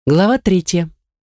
Глава 3.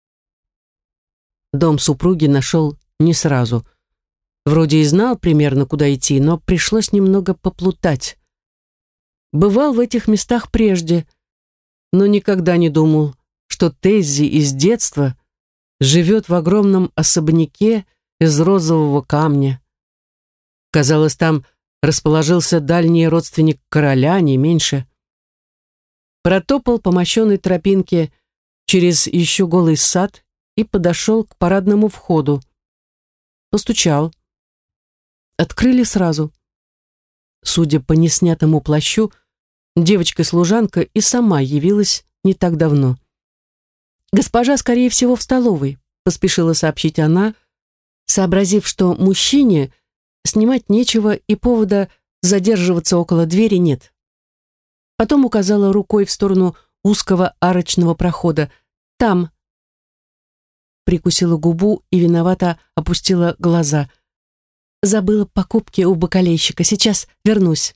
Дом супруги нашел не сразу. Вроде и знал примерно, куда идти, но пришлось немного поплутать. Бывал в этих местах прежде, но никогда не думал, что Теззи из детства живет в огромном особняке из розового камня. Казалось, там расположился дальний родственник короля, не меньше. Протопал по мощенной тропинке через еще голый сад и подошел к парадному входу. Постучал. Открыли сразу. Судя по неснятому плащу, девочка-служанка и сама явилась не так давно. «Госпожа, скорее всего, в столовой», — поспешила сообщить она, сообразив, что мужчине снимать нечего и повода задерживаться около двери нет. Потом указала рукой в сторону узкого арочного прохода. «Там». Прикусила губу и виновато опустила глаза. «Забыла покупки у бакалейщика. Сейчас вернусь».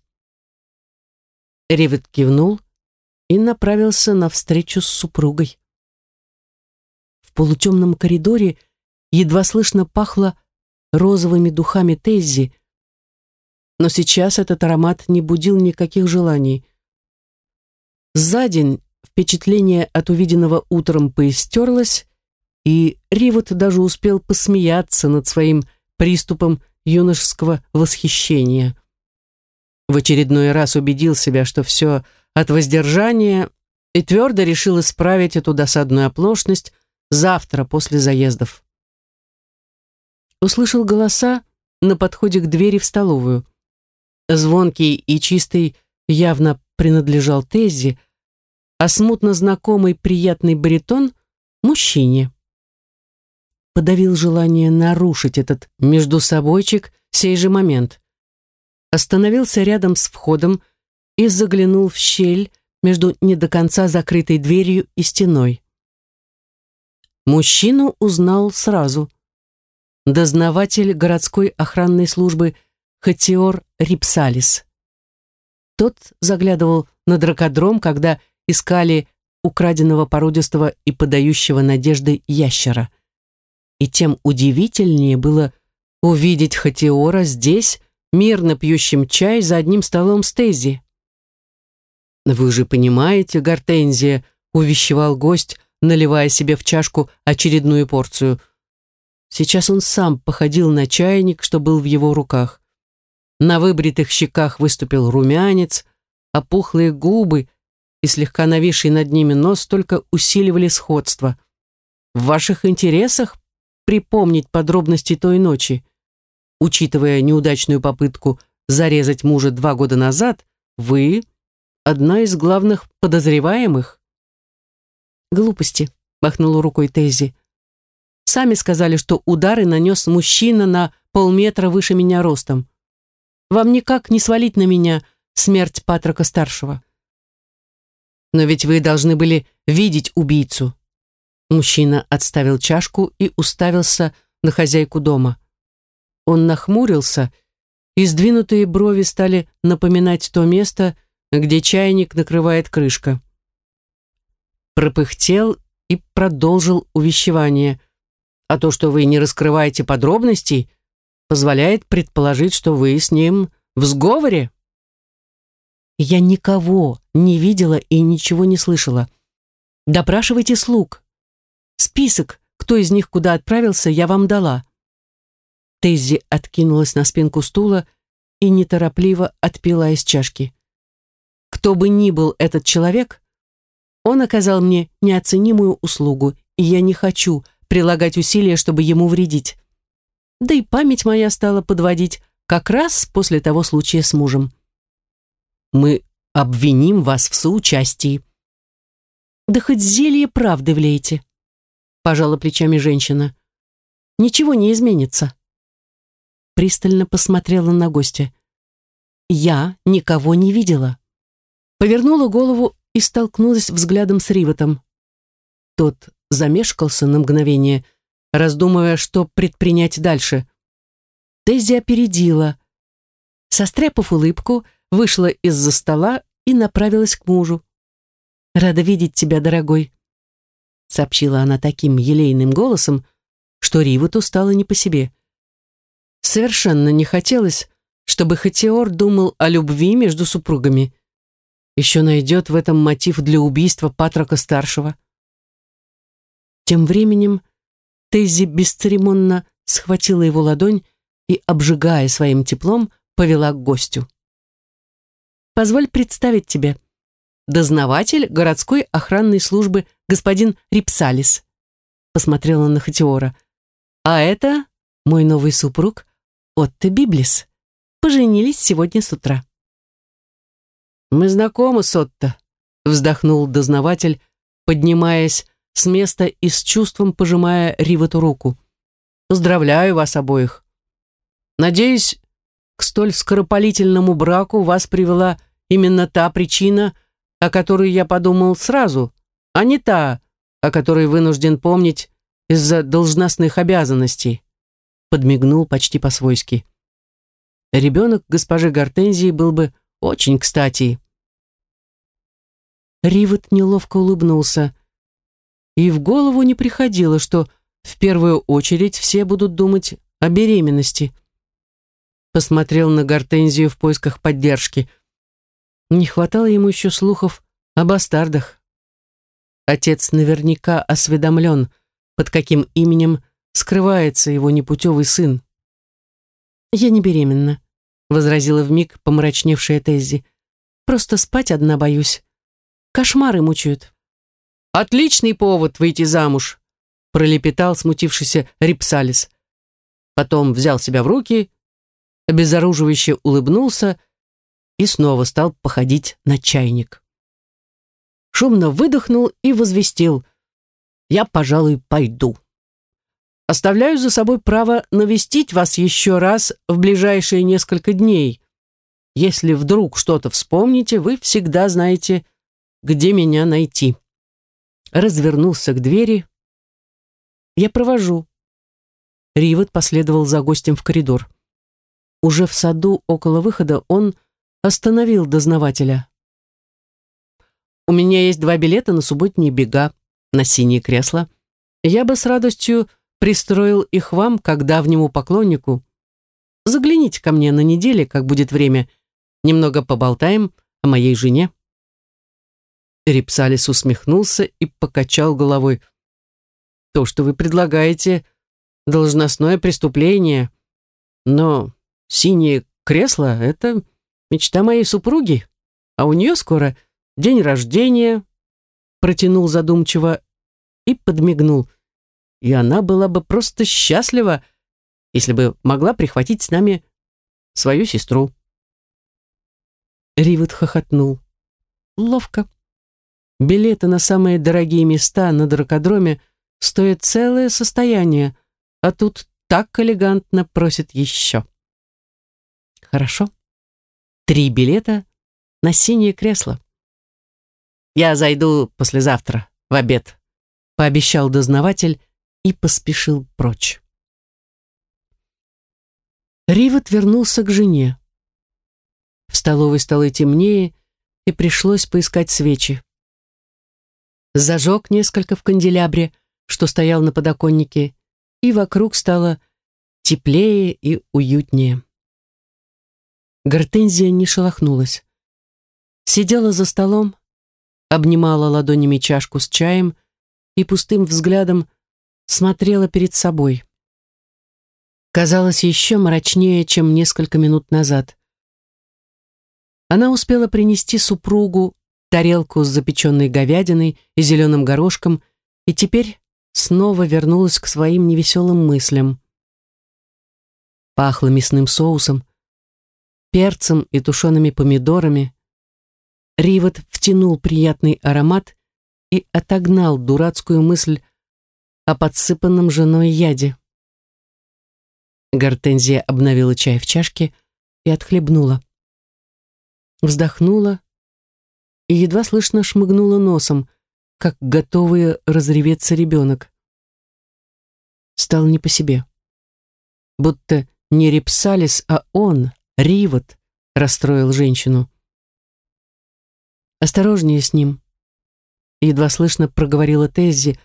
Ривет кивнул и направился навстречу с супругой. В полутемном коридоре едва слышно пахло розовыми духами Теззи, но сейчас этот аромат не будил никаких желаний. За день впечатление от увиденного утром поистерлось, и Ривет даже успел посмеяться над своим приступом юношеского восхищения. В очередной раз убедил себя, что все от воздержания, и твердо решил исправить эту досадную оплошность завтра после заездов. Услышал голоса на подходе к двери в столовую. Звонкий и чистый явно принадлежал Теззи, а смутно знакомый приятный баритон — мужчине. Подавил желание нарушить этот междусобойчик в сей же момент. Остановился рядом с входом и заглянул в щель между не до конца закрытой дверью и стеной. Мужчину узнал сразу. Дознаватель городской охранной службы Хатиор Рипсалис. Тот заглядывал на дракодром, когда искали украденного породистого и подающего надежды ящера. И тем удивительнее было увидеть Хатиора здесь, мирно пьющим чай за одним столом с Теззи. «Вы же понимаете, Гортензия», — увещевал гость, наливая себе в чашку очередную порцию. Сейчас он сам походил на чайник, что был в его руках. На выбритых щеках выступил румянец, а пухлые губы и слегка нависший над ними нос только усиливали сходство. В ваших интересах припомнить подробности той ночи. Учитывая неудачную попытку зарезать мужа 2 года назад, вы одна из главных подозреваемых. «Глупости», — махнула рукой Теззи. «Сами сказали, что удары нанес мужчина на полметра выше меня ростом. Вам никак не свалить на меня смерть Патрока-старшего». «Но ведь вы должны были видеть убийцу». Мужчина отставил чашку и уставился на хозяйку дома. Он нахмурился, и сдвинутые брови стали напоминать то место, где чайник накрывает крышка. Пропыхтел и продолжил увещевание. «А то, что вы не раскрываете подробностей, позволяет предположить, что вы с ним в сговоре». «Я никого не видела и ничего не слышала. Допрашивайте слуг. Список, кто из них куда отправился, я вам дала». Теззи откинулась на спинку стула и неторопливо отпила из чашки. «Кто бы ни был этот человек, он оказал мне неоценимую услугу, и я не хочу прилагать усилия, чтобы ему вредить. Да и память моя стала подводить как раз после того случая с мужем». «Мы обвиним вас в соучастии». «Да хоть зелье правды влейте», — пожала плечами женщина. «Ничего не изменится». Пристально посмотрела на гостя. «Я никого не видела». Повернула голову и столкнулась взглядом с Риветом. Тот замешкался на мгновение, раздумывая, что предпринять дальше. Теззи опередила. Состряпав улыбку, вышла из-за стола и направилась к мужу. «Рада видеть тебя, дорогой». сообщила она таким елейным голосом, что Ривоту стало не по себе. Совершенно не хотелось, чтобы Хатиор думал о любви между супругами. Еще найдет в этом мотив для убийства Патрока-старшего. Тем временем Теззи бесцеремонно схватила его ладонь и, обжигая своим теплом, повела к гостю. «Позволь представить тебе. Дознаватель городской охранной службы господин Рипсалис», посмотрела на Хатиора. «А это мой новый супруг Отто Библис. Поженились сегодня с утра». «Мы знакомы с Отто», вздохнул дознаватель, поднимаясь с места и с чувством пожимая Ривоту руку. «Поздравляю вас обоих. Надеюсь, к столь скоропалительному браку вас привела именно та причина, о которой я подумал сразу, а не та, о которой вынужден помнить из-за должностных обязанностей», подмигнул почти по-свойски. «Ребенок госпожи Гортензии был бы очень кстати». Ривот неловко улыбнулся. И в голову не приходило, что в первую очередь все будут думать о беременности. Посмотрел на Гортензию в поисках поддержки. Не хватало ему еще слухов о бастардах. Отец наверняка осведомлен, под каким именем скрывается его непутевый сын. «Я не беременна», — возразила вмиг помрачневшая Теззи. «Просто спать одна боюсь. Кошмары мучают». «Отличный повод выйти замуж», — пролепетал смутившийся Рипсалис. Потом взял себя в руки, обезоруживающе улыбнулся и снова стал походить на чайник. Шумно выдохнул и возвестил: «Я, пожалуй, пойду. Оставляю за собой право навестить вас еще раз в ближайшие несколько дней. Если вдруг что-то вспомните, вы всегда знаете, где меня найти». Развернулся к двери. «Я провожу». Ривот последовал за гостем в коридор. Уже в саду около выхода он остановил дознавателя. «У меня есть 2 билета на субботние бега, на синее кресло. Я бы с радостью пристроил их вам, как давнему поклоннику. Загляните ко мне на неделе, как будет время. Немного поболтаем о моей жене». Рипсалис усмехнулся и покачал головой. «То, что вы предлагаете, должностное преступление. Но синее кресло — это мечта моей супруги, а у нее скоро день рождения», протянул задумчиво и подмигнул. «И она была бы просто счастлива, если бы могла прихватить с нами свою сестру». Ривот хохотнул. «Ловко. Билеты на самые дорогие места на дракодроме стоят целое состояние, а тут так элегантно просит еще». «Хорошо. 3 билета на синее кресло. Я зайду послезавтра в обед», пообещал дознаватель и поспешил прочь. Ривот вернулся к жене. В столовой стало темнее, и пришлось поискать свечи. Зажег несколько в канделябре, что стоял на подоконнике, и вокруг стало теплее и уютнее. Гортензия не шелохнулась. Сидела за столом, обнимала ладонями чашку с чаем и пустым взглядом смотрела перед собой. Казалось еще мрачнее, чем несколько минут назад. Она успела принести супругу тарелку с запеченной говядиной и зеленым горошком и теперь снова вернулась к своим невеселым мыслям. Пахло мясным соусом, перцем и тушеными помидорами. Ривот втянул приятный аромат и отогнал дурацкую мысль о подсыпанном женой яде. Гортензия обновила чай в чашке и отхлебнула. Вздохнула и едва слышно шмыгнула носом, как готовый разреветься ребенок. Стало не по себе. Будто не Рипсалис, а он, Ривот, расстроил женщину. «Осторожнее с ним», — едва слышно проговорила Теззи,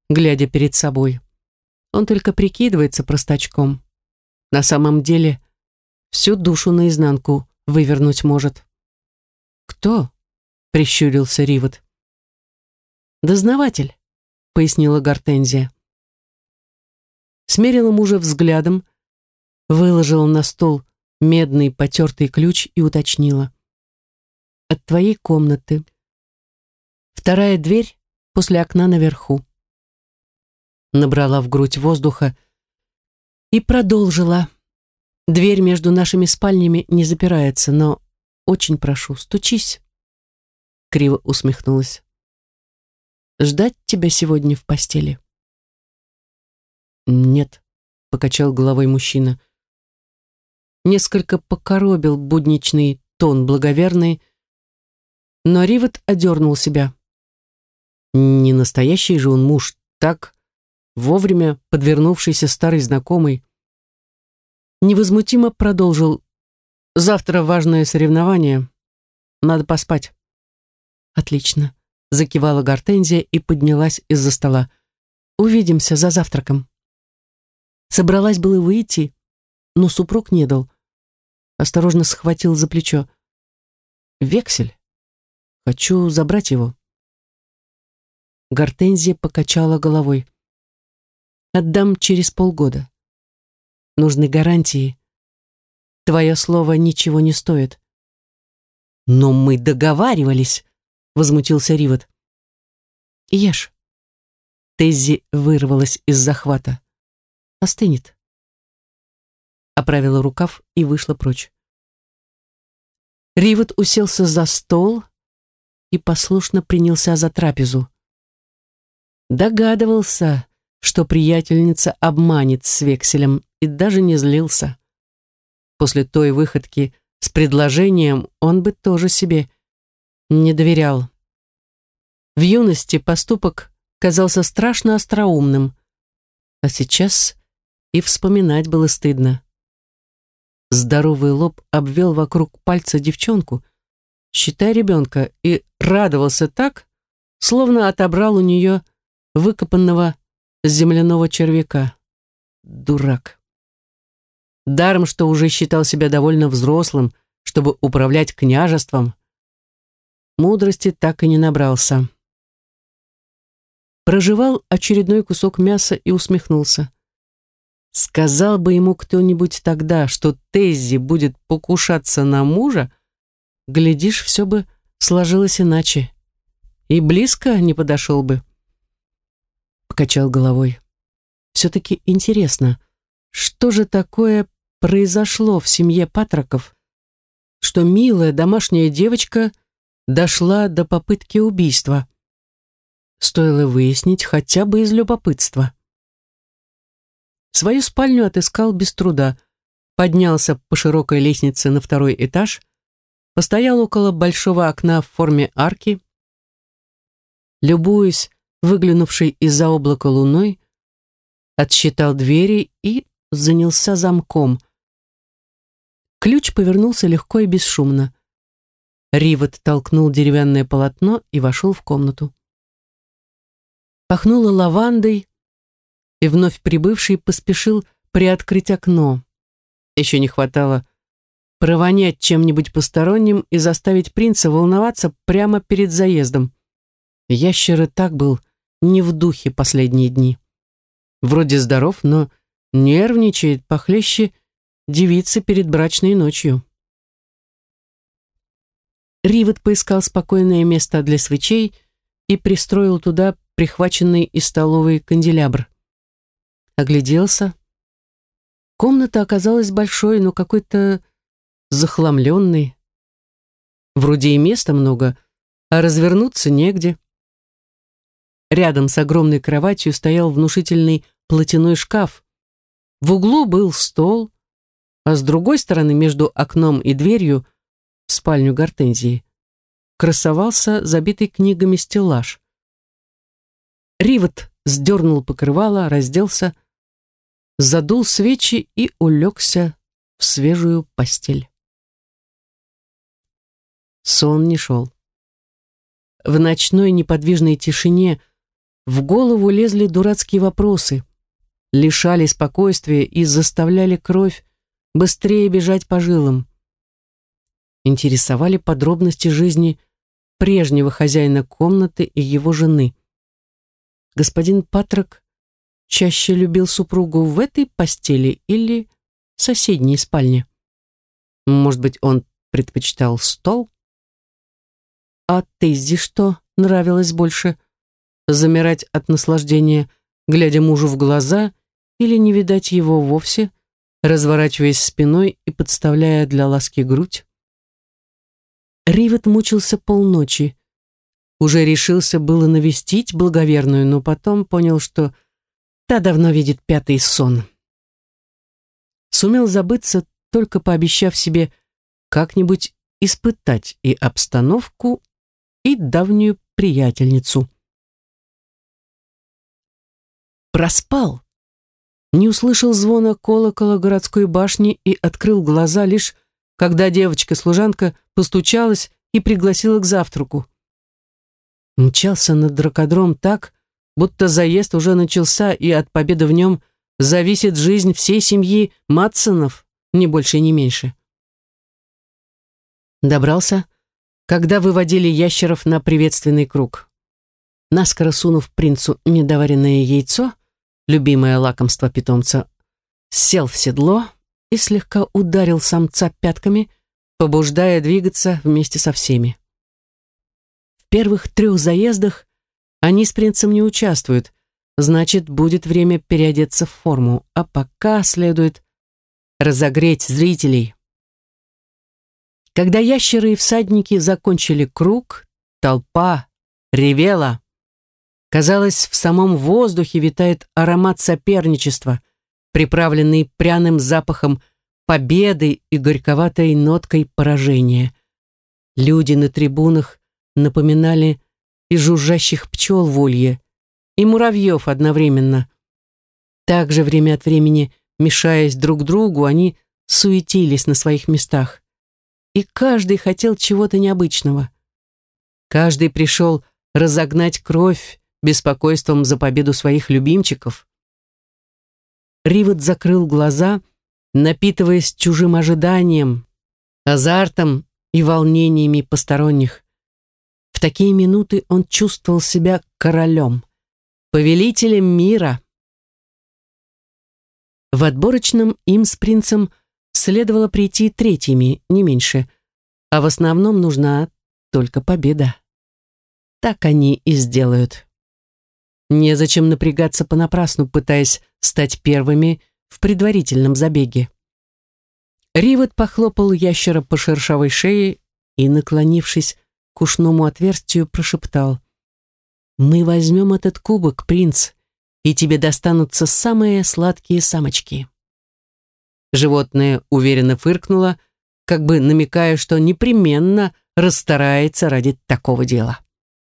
глядя перед собой. Он только прикидывается простачком. На самом деле всю душу наизнанку вывернуть может. «Кто?» — прищурился Ривот. «Дознаватель», — пояснила Гортензия. Смерила мужа взглядом, выложила на стол медный потертый ключ и уточнила. «От твоей комнаты. Вторая дверь после окна наверху». Набрала в грудь воздуха и продолжила. «Дверь между нашими спальнями не запирается, но очень прошу, стучись». Криво усмехнулась. «Ждать тебя сегодня в постели?» «Нет», — покачал головой мужчина. Несколько покоробил будничный тон благоверный, но Ривот одернул себя. Не настоящий же он муж, так, вовремя подвернувшийся старый знакомый. Невозмутимо продолжил. «Завтра важное соревнование. Надо поспать». «Отлично», — закивала Гортензия и поднялась из-за стола. «Увидимся за завтраком». Собралась было выйти, но супруг не дал. Осторожно схватил за плечо. «Вексель. Хочу забрать его». Гортензия покачала головой. «Отдам через полгода. Нужны гарантии. Твое слово ничего не стоит». «Но мы договаривались», — возмутился Ривот. «Ешь». Теззи вырвалась из захвата. «Остынет». Оправила рукав и вышла прочь. Ривот уселся за стол и послушно принялся за трапезу. Догадывался, что приятельница обманет с векселем, и даже не злился. После той выходки с предложением он бы тоже себе не доверял. В юности поступок казался страшно остроумным, а сейчас и вспоминать было стыдно. Здоровый лоб обвел вокруг пальца девчонку, считай ребенка, и радовался так, словно отобрал у нее выкопанного земляного червяка. Дурак. Даром, что уже считал себя довольно взрослым, чтобы управлять княжеством, мудрости так и не набрался. Прожевал очередной кусок мяса и усмехнулся. Сказал бы ему кто-нибудь тогда, что Теззи будет покушаться на мужа, глядишь, все бы сложилось иначе. И близко не подошел бы. Покачал головой. Все-таки интересно, что же такое произошло в семье Патроков, что милая домашняя девочка дошла до попытки убийства. Стоило выяснить хотя бы из любопытства. Свою спальню отыскал без труда, поднялся по широкой лестнице на второй этаж, постоял около большого окна в форме арки, любуясь выглянувшей из-за облака луной, отсчитал двери и занялся замком. Ключ повернулся легко и бесшумно. Ривот толкнул деревянное полотно и вошел в комнату. Пахнуло лавандой, и вновь прибывший поспешил приоткрыть окно. Еще не хватало провонять чем-нибудь посторонним и заставить принца волноваться прямо перед заездом. Ящер и так был не в духе последние дни. Вроде здоров, но нервничает похлеще девицы перед брачной ночью. Ривот поискал спокойное место для свечей и пристроил туда прихваченный из столовой канделябр. Огляделся. Комната оказалась большой, но какой-то захламленной. Вроде и места много, а развернуться негде. Рядом с огромной кроватью стоял внушительный платяной шкаф. В углу был стол, а с другой стороны, между окном и дверью, в спальню Гортензии, красовался забитый книгами стеллаж. Ривот сдернул покрывало, разделся, задул свечи и улегся в свежую постель. Сон не шел. В ночной неподвижной тишине в голову лезли дурацкие вопросы, лишали спокойствия и заставляли кровь быстрее бежать по жилам. Интересовали подробности жизни прежнего хозяина комнаты и его жены. Господин Патрок чаще любил супругу в этой постели или в соседней спальне. Может быть, он предпочитал стол? А Тейзи что нравилось больше? Замирать от наслаждения, глядя мужу в глаза, или не видать его вовсе, разворачиваясь спиной и подставляя для ласки грудь? Ривет мучился полночи. Уже решился было навестить благоверную, но потом понял, что та давно видит пятый сон. Сумел забыться, только пообещав себе как-нибудь испытать и обстановку, и давнюю приятельницу. Проспал. Не услышал звона колокола городской башни и открыл глаза лишь, когда девочка-служанка постучалась и пригласила к завтраку. Мчался на дракодром так, будто заезд уже начался, и от победы в нем зависит жизнь всей семьи Матсонов, ни больше, ни меньше. Добрался, когда выводили ящеров на приветственный круг. Наскоро сунув принцу недоваренное яйцо, любимое лакомство питомца, сел в седло и слегка ударил самца пятками, побуждая двигаться вместе со всеми. В первых 3 заездах они с принцем не участвуют, значит, будет время переодеться в форму, а пока следует разогреть зрителей. Когда ящеры и всадники закончили круг, толпа ревела. Казалось, в самом воздухе витает аромат соперничества, приправленный пряным запахом победы и горьковатой ноткой поражения. Люди на трибунах напоминали и жужжащих пчел в улье, и муравьев одновременно. Также время от времени, мешаясь друг другу, они суетились на своих местах. И каждый хотел чего-то необычного. Каждый пришел разогнать кровь беспокойством за победу своих любимчиков. Ривет закрыл глаза, напитываясь чужим ожиданием, азартом и волнениями посторонних. В такие минуты он чувствовал себя королем, повелителем мира. В отборочном им с принцем следовало прийти третьими, не меньше, а в основном нужна только победа. Так они и сделают. Незачем напрягаться понапрасну, пытаясь стать первыми в предварительном забеге. Ривет похлопал ящера по шершавой шее и, наклонившись к ушному отверстию, прошептал: «Мы возьмем этот кубок, принц, и тебе достанутся самые сладкие самочки». Животное уверенно фыркнуло, как бы намекая, что непременно расстарается ради такого дела.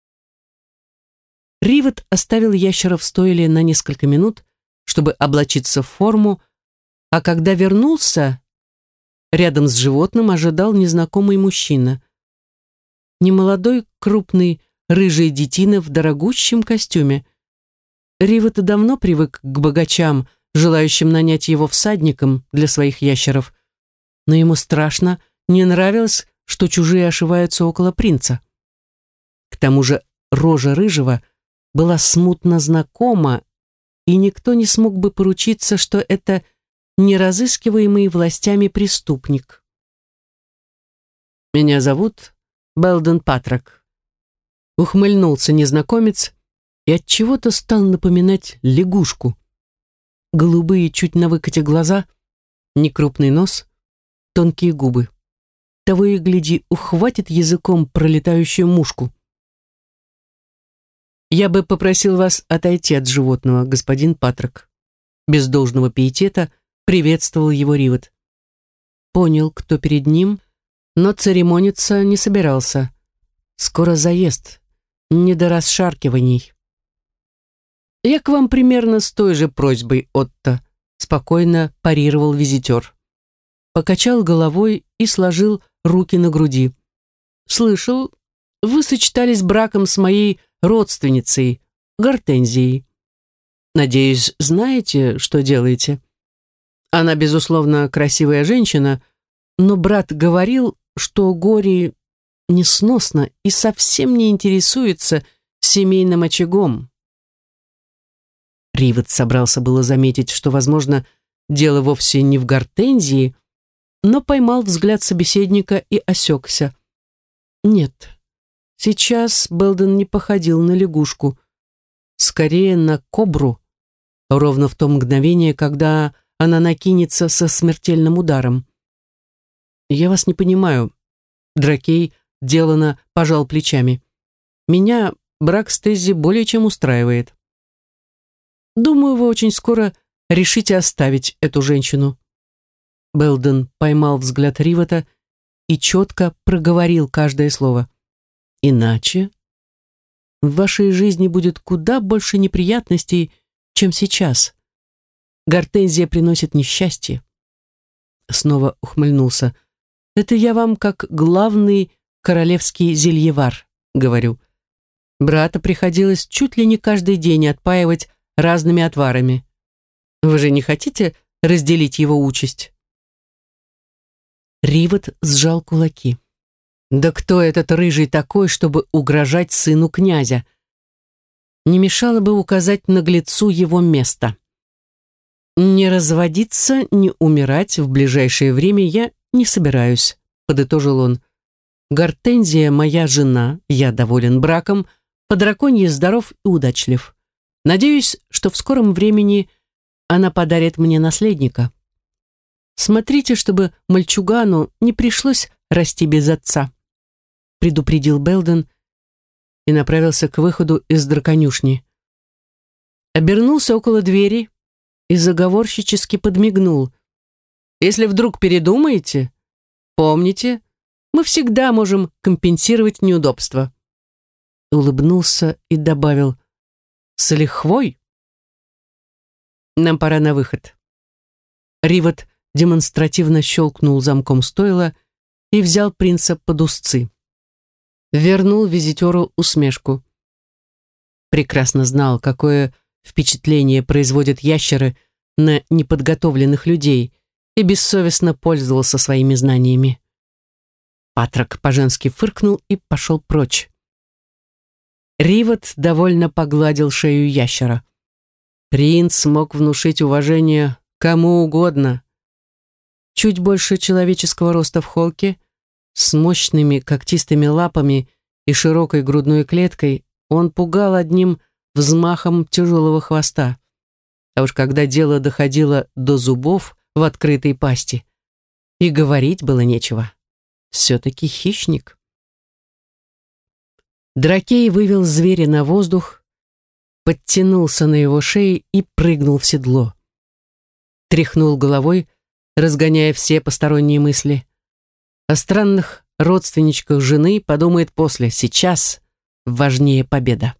Ривет оставил ящера в стойле на несколько минут, чтобы облачиться в форму, а когда вернулся, рядом с животным ожидал незнакомый мужчина. Немолодой, крупный, рыжий детина в дорогущем костюме. Ривет давно привык к богачам, желающим нанять его всадником для своих ящеров, но ему страшно не нравилось, что чужие ошиваются около принца. К тому же рожа рыжего была смутно знакома, и никто не смог бы поручиться, что это не разыскиваемый властями преступник. «Меня зовут Белден Патрок», — ухмыльнулся незнакомец и отчего-то стал напоминать лягушку. Голубые, чуть на выкате глаза, некрупный нос, тонкие губы. Того и гляди, ухватит языком пролетающую мушку. «Я бы попросил вас отойти от животного, господин Патрок». Без должного пиетета приветствовал его Ривет. Понял, кто перед ним, но церемониться не собирался. Скоро заезд, не до расшаркиваний. «Я к вам примерно с той же просьбой, Отто», спокойно парировал визитер. Покачал головой и сложил руки на груди. «Слышал, вы сочетались браком с моей родственницей, Гортензией. Надеюсь, знаете, что делаете? Она, безусловно, красивая женщина, но брат говорил, что Гори несносно и совсем не интересуется семейным очагом. Ривет собрался было заметить, что, возможно, дело вовсе не в Гортензии, но поймал взгляд собеседника и осекся. Нет, сейчас Белден не походил на лягушку, скорее на кобру, ровно в то мгновение, когда она накинется со смертельным ударом. «Я вас не понимаю», — Дракей делано пожал плечами. «Меня брак с Теззи более чем устраивает. Думаю, вы очень скоро решите оставить эту женщину». Белден поймал взгляд Ривета и четко проговорил каждое слово. «Иначе в вашей жизни будет куда больше неприятностей, чем сейчас. Гортензия приносит несчастье». Снова ухмыльнулся. «Это я вам как главный королевский зельевар говорю. Брата приходилось чуть ли не каждый день отпаивать разными отварами. Вы же не хотите разделить его участь?» Ривет сжал кулаки. «Да кто этот рыжий такой, чтобы угрожать сыну князя? Не мешало бы указать наглецу его место. Не разводиться, не умирать в ближайшее время я не собираюсь», — подытожил он. «Гортензия моя жена, я доволен браком, по драконье здоров и удачлив. Надеюсь, что в скором времени она подарит мне наследника. Смотрите, чтобы мальчугану не пришлось расти без отца», — предупредил Белден и направился к выходу из драконюшни. Обернулся около двери и заговорщически подмигнул. «Если вдруг передумаете, помните, мы всегда можем компенсировать неудобства». Улыбнулся и добавил: «С лихвой. Нам пора на выход». Ривет демонстративно щелкнул замком стойла и взял принца под узцы. Вернул визитеру усмешку. Прекрасно знал, какое впечатление производят ящеры на неподготовленных людей, и бессовестно пользовался своими знаниями. Патрок по-женски фыркнул и пошел прочь. Ривет довольно погладил шею ящера. Принц мог внушить уважение кому угодно. Чуть больше человеческого роста в холке, с мощными когтистыми лапами и широкой грудной клеткой, он пугал одним взмахом тяжелого хвоста. А уж когда дело доходило до зубов в открытой пасти, и говорить было нечего. Все-таки хищник. Дракей вывел зверя на воздух, подтянулся на его шее и прыгнул в седло. Тряхнул головой, разгоняя все посторонние мысли. О странных родственничках жены подумает после. Сейчас важнее победа.